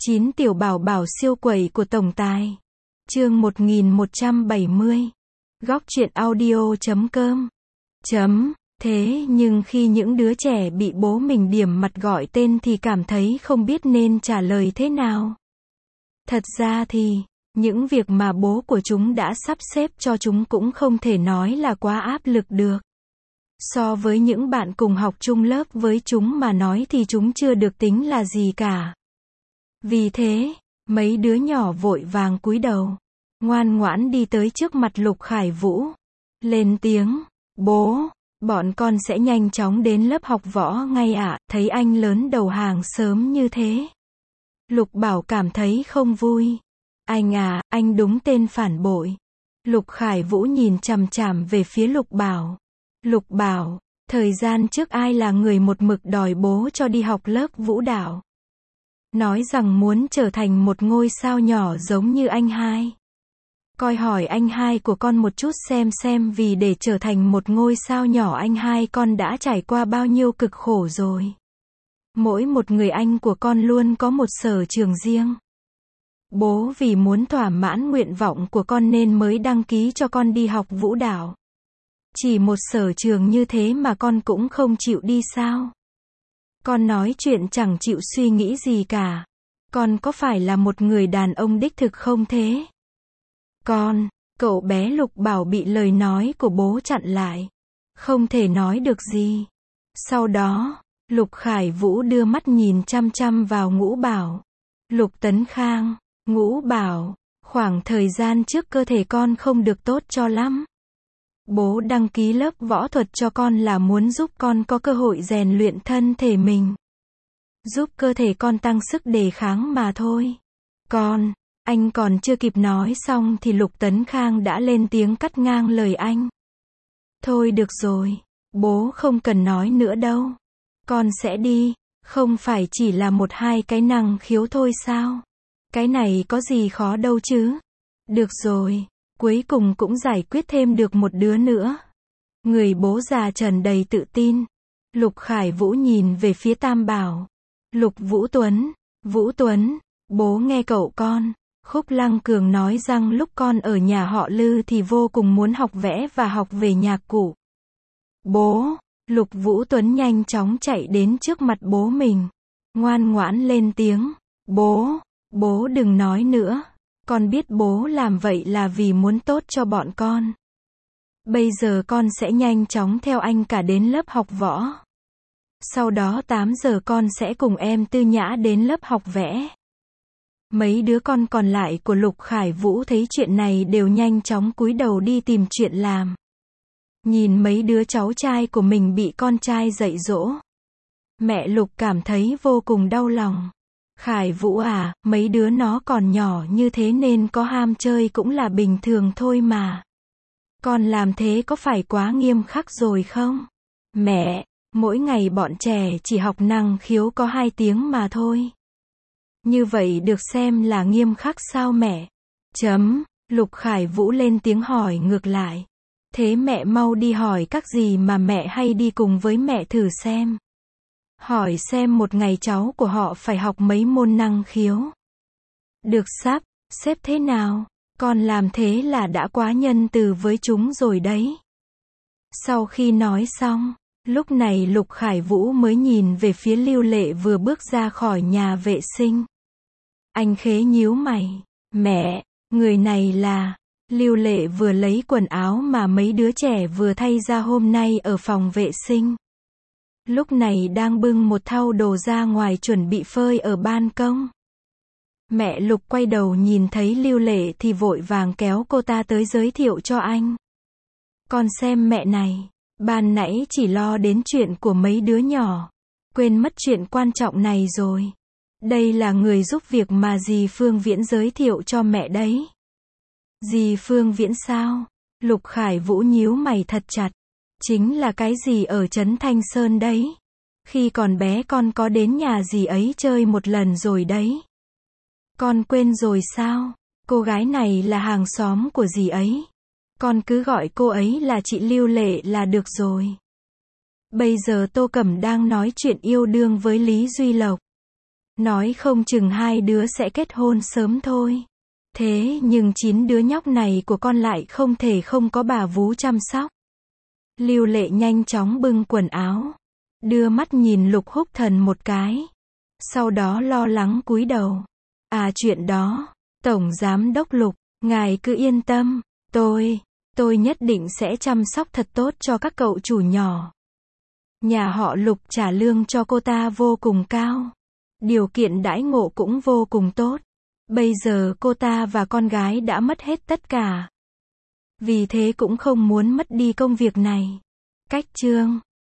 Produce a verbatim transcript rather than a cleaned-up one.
chín tiểu bảo bảo siêu quẩy của tổng tài. Chương một nghìn một trăm bảy mươi. Góc truyện audio chấm com. Chấm. Thế nhưng khi những đứa trẻ bị bố mình điểm mặt gọi tên thì cảm thấy không biết nên trả lời thế nào. Thật ra thì, những việc mà bố của chúng đã sắp xếp cho chúng cũng không thể nói là quá áp lực được. So với những bạn cùng học chung lớp với chúng mà nói thì chúng chưa được tính là gì cả. Vì thế, mấy đứa nhỏ vội vàng cúi đầu, ngoan ngoãn đi tới trước mặt Lục Khải Vũ, lên tiếng, bố, bọn con sẽ nhanh chóng đến lớp học võ ngay ạ. Thấy anh lớn đầu hàng sớm như thế, Lục Bảo cảm thấy không vui. Anh à, anh đúng tên phản bội. Lục Khải Vũ nhìn chằm chằm về phía Lục Bảo. Lục Bảo, thời gian trước ai là người một mực đòi bố cho đi học lớp vũ đạo? Nói rằng muốn trở thành một ngôi sao nhỏ giống như anh hai. Coi hỏi anh hai của con một chút xem xem vì để trở thành một ngôi sao nhỏ anh hai con đã trải qua bao nhiêu cực khổ rồi. Mỗi một người anh của con luôn có một sở trường riêng. Bố vì muốn thỏa mãn nguyện vọng của con nên mới đăng ký cho con đi học vũ đạo. Chỉ một sở trường như thế mà con cũng không chịu đi sao? Con nói chuyện chẳng chịu suy nghĩ gì cả. Con có phải là một người đàn ông đích thực không thế? Con, cậu bé Lục Bảo bị lời nói của bố chặn lại. Không thể nói được gì. Sau đó, Lục Khải Vũ đưa mắt nhìn chăm chăm vào Ngũ Bảo. Lục Tấn Khang, Ngũ Bảo, khoảng thời gian trước cơ thể con không được tốt cho lắm. Bố đăng ký lớp võ thuật cho con là muốn giúp con có cơ hội rèn luyện thân thể mình. Giúp cơ thể con tăng sức đề kháng mà thôi. Con, anh còn chưa kịp nói xong thì Lục Tấn Khang đã lên tiếng cắt ngang lời anh. Thôi được rồi, bố không cần nói nữa đâu. Con sẽ đi, không phải chỉ là một hai cái năng khiếu thôi sao? Cái này có gì khó đâu chứ? Được rồi, cuối cùng cũng giải quyết thêm được một đứa nữa. Người bố già tràn đầy tự tin. Lục Khải Vũ nhìn về phía Tam Bảo. Lục Vũ Tuấn, Vũ Tuấn, bố nghe cậu con. Khúc Lăng Cường nói rằng lúc con ở nhà họ Lư thì vô cùng muốn học vẽ và học về nhạc cụ. Bố, Lục Vũ Tuấn nhanh chóng chạy đến trước mặt bố mình. Ngoan ngoãn lên tiếng. Bố, bố đừng nói nữa. Con biết bố làm vậy là vì muốn tốt cho bọn con. Bây giờ con sẽ nhanh chóng theo anh cả đến lớp học võ. Sau đó tám giờ con sẽ cùng em Tư Nhã đến lớp học vẽ. Mấy đứa con còn lại của Lục Khải Vũ thấy chuyện này đều nhanh chóng cúi đầu đi tìm chuyện làm. Nhìn mấy đứa cháu trai của mình bị con trai dạy dỗ, mẹ Lục cảm thấy vô cùng đau lòng. Khải Vũ à, mấy đứa nó còn nhỏ như thế nên có ham chơi cũng là bình thường thôi mà. Con làm thế có phải quá nghiêm khắc rồi không? Mẹ, mỗi ngày bọn trẻ chỉ học năng khiếu có hai tiếng mà thôi. Như vậy được xem là nghiêm khắc sao mẹ? Chấm, Lục Khải Vũ lên tiếng hỏi ngược lại. Thế mẹ mau đi hỏi các gì mà mẹ hay đi cùng với mẹ thử xem. Hỏi xem một ngày cháu của họ phải học mấy môn năng khiếu. Được sắp, xếp thế nào? Con làm thế là đã quá nhân từ với chúng rồi đấy. Sau khi nói xong, lúc này Lục Khải Vũ mới nhìn về phía Lưu Lệ vừa bước ra khỏi nhà vệ sinh. Anh khế nhíu mày. Mẹ, người này là... Lưu Lệ vừa lấy quần áo mà mấy đứa trẻ vừa thay ra hôm nay ở phòng vệ sinh. Lúc này đang bưng một thau đồ ra ngoài chuẩn bị phơi ở ban công. Mẹ Lục quay đầu nhìn thấy Lưu Lệ thì vội vàng kéo cô ta tới giới thiệu cho anh. Con xem mẹ này, ban nãy chỉ lo đến chuyện của mấy đứa nhỏ, quên mất chuyện quan trọng này rồi. Đây là người giúp việc mà dì Phương Viễn giới thiệu cho mẹ đấy. Dì Phương Viễn sao? Lục Khải Vũ nhíu mày thật chặt. Chính là cái gì ở trấn Thanh Sơn đấy. Khi còn bé con có đến nhà dì ấy chơi một lần rồi đấy. Con quên rồi sao? Cô gái này là hàng xóm của dì ấy. Con cứ gọi cô ấy là chị Lưu Lệ là được rồi. Bây giờ Tô Cẩm đang nói chuyện yêu đương với Lý Duy Lộc. Nói không chừng hai đứa sẽ kết hôn sớm thôi. Thế nhưng chín đứa nhóc này của con lại không thể không có bà vú chăm sóc. Lưu Lệ nhanh chóng bưng quần áo, đưa mắt nhìn Lục Húc Thần một cái. Sau đó lo lắng cúi đầu. À chuyện đó, Tổng Giám đốc Lục, ngài cứ yên tâm, tôi, tôi nhất định sẽ chăm sóc thật tốt cho các cậu chủ nhỏ. Nhà họ Lục trả lương cho cô ta vô cùng cao. Điều kiện đãi ngộ cũng vô cùng tốt. Bây giờ cô ta và con gái đã mất hết tất cả. Vì thế cũng không muốn mất đi công việc này. Cách chương